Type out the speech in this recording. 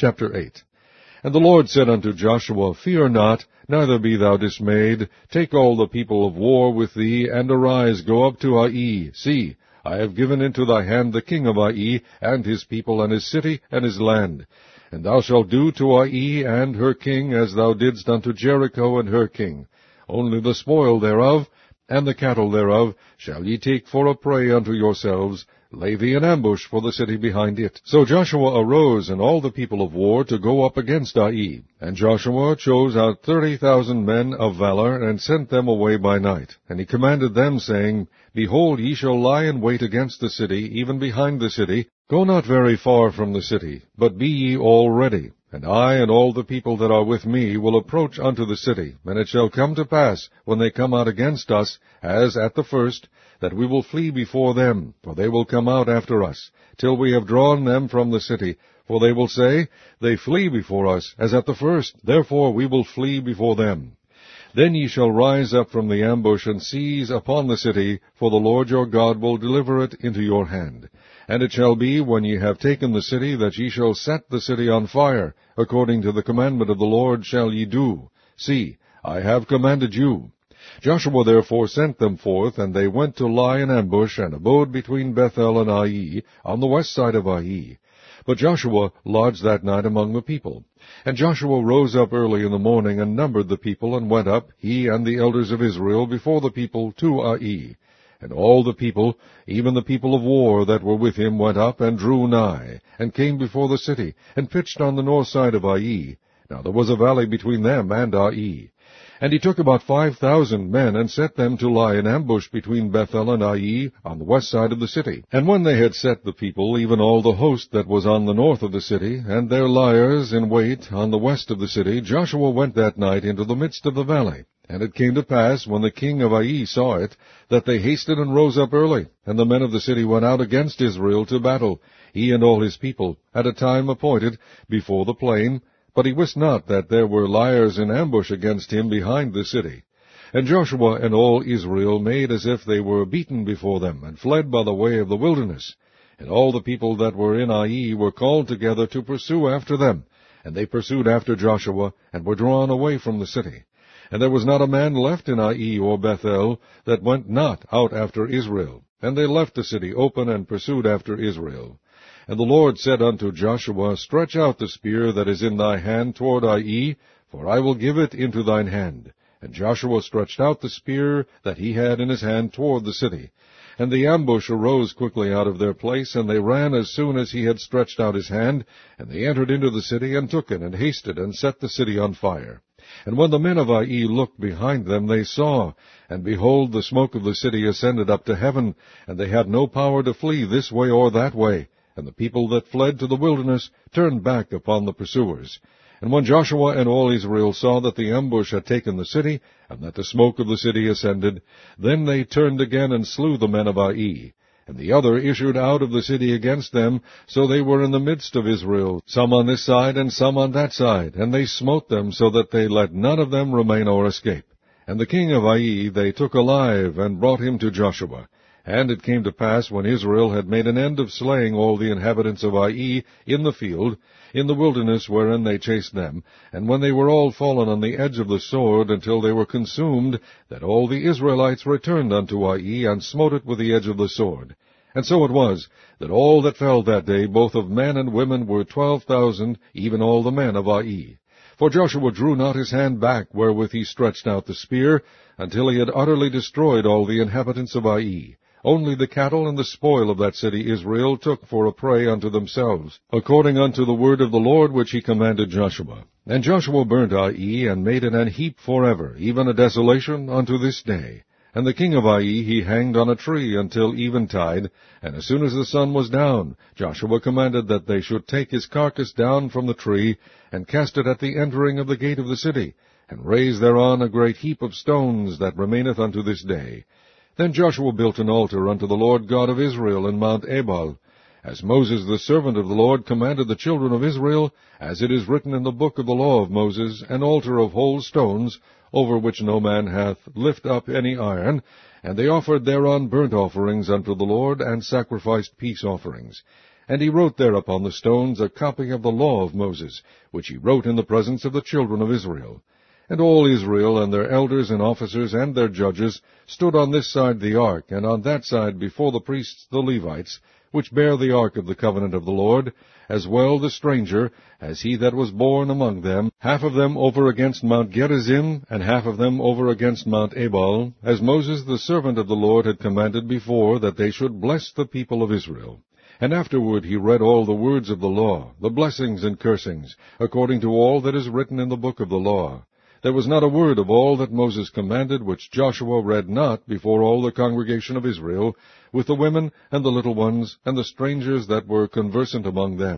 Chapter 8. And the Lord said unto Joshua, Fear not, neither be thou dismayed. Take all the people of war with thee, and arise, go up to Ai. See, I have given into thy hand the king of Ai, and his people, and his city, and his land. And thou shalt do to Ai and her king as thou didst unto Jericho and her king. Only the spoil thereof, and the cattle thereof, shall ye take for a prey unto yourselves. Lay thee an ambush for the city behind it. So Joshua arose, and all the people of war, to go up against Ai. And Joshua chose out 30,000 men of valor, and sent them away by night. And he commanded them, saying, Behold, ye shall lie in wait against the city, even behind the city. Go not very far from the city, but be ye all ready. And I and all the people that are with me will approach unto the city. And it shall come to pass, when they come out against us, as at the first, that we will flee before them, for they will come out after us, till we have drawn them from the city. For they will say, They flee before us, as at the first, therefore we will flee before them. Then ye shall rise up from the ambush, and seize upon the city, for the Lord your God will deliver it into your hand. And it shall be, when ye have taken the city, that ye shall set the city on fire, according to the commandment of the Lord shall ye do. See, I have commanded you. Joshua therefore sent them forth, and they went to lie in ambush, and abode between Bethel and Ai, on the west side of Ai. But Joshua lodged that night among the people. And Joshua rose up early in the morning, and numbered the people, and went up, he and the elders of Israel, before the people to Ai. And all the people, even the people of war that were with him, went up, and drew nigh, and came before the city, and pitched on the north side of Ai. Now there was a valley between them and Ai. And he took about 5,000 men, and set them to lie in ambush between Bethel and Ai, on the west side of the city. And when they had set the people, even all the host that was on the north of the city, and their liers in wait on the west of the city, Joshua went that night into the midst of the valley. And it came to pass, when the king of Ai saw it, that they hasted and rose up early, and the men of the city went out against Israel to battle, he and all his people, at a time appointed, before the plain. But he wist not that there were liers in ambush against him behind the city. And Joshua and all Israel made as if they were beaten before them, and fled by the way of the wilderness. And all the people that were in Ai were called together to pursue after them. And they pursued after Joshua, and were drawn away from the city. And there was not a man left in Ai or Bethel that went not out after Israel. And they left the city open, and pursued after Israel. And the Lord said unto Joshua, Stretch out the spear that is in thy hand toward Ai, for I will give it into thine hand. And Joshua stretched out the spear that he had in his hand toward the city. And the ambush arose quickly out of their place, and they ran as soon as he had stretched out his hand. And they entered into the city, and took it, and hasted, and set the city on fire. And when the men of Ai looked behind them, they saw, and behold, the smoke of the city ascended up to heaven, and they had no power to flee this way or that way. And the people that fled to the wilderness turned back upon the pursuers. And when Joshua and all Israel saw that the ambush had taken the city, and that the smoke of the city ascended, then they turned again and slew the men of Ai. And the other issued out of the city against them, so they were in the midst of Israel, some on this side and some on that side, and they smote them, so that they let none of them remain or escape. And the king of Ai they took alive, and brought him to Joshua. And it came to pass, when Israel had made an end of slaying all the inhabitants of Ai in the field, in the wilderness wherein they chased them, and when they were all fallen on the edge of the sword until they were consumed, that all the Israelites returned unto Ai, and smote it with the edge of the sword. And so it was, that all that fell that day, both of men and women, were 12,000, even all the men of Ai. For Joshua drew not his hand back wherewith he stretched out the spear, until he had utterly destroyed all the inhabitants of Ai. Only the cattle and the spoil of that city Israel took for a prey unto themselves, according unto the word of the Lord which he commanded Joshua. And Joshua burnt Ai, and made it an heap forever, even a desolation unto this day. And the king of Ai he hanged on a tree until eventide, and as soon as the sun was down, Joshua commanded that they should take his carcass down from the tree, and cast it at the entering of the gate of the city, and raise thereon a great heap of stones that remaineth unto this day. Then Joshua built an altar unto the Lord God of Israel in Mount Ebal, as Moses the servant of the Lord commanded the children of Israel, as it is written in the book of the law of Moses, an altar of whole stones, over which no man hath lift up any iron, and they offered thereon burnt offerings unto the Lord, and sacrificed peace offerings. And he wrote there upon the stones a copy of the law of Moses, which he wrote in the presence of the children of Israel. And all Israel and their elders and officers and their judges stood on this side the ark, and on that side before the priests the Levites, which bear the ark of the covenant of the Lord, as well the stranger as he that was born among them, half of them over against Mount Gerizim, and half of them over against Mount Ebal, as Moses the servant of the Lord had commanded before, that they should bless the people of Israel. And afterward he read all the words of the law, the blessings and cursings, according to all that is written in the book of the law. There was not a word of all that Moses commanded which Joshua read not before all the congregation of Israel, with the women and the little ones and the strangers that were conversant among them.